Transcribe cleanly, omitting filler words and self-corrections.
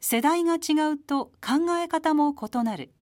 世代が違うと考え方も異なる。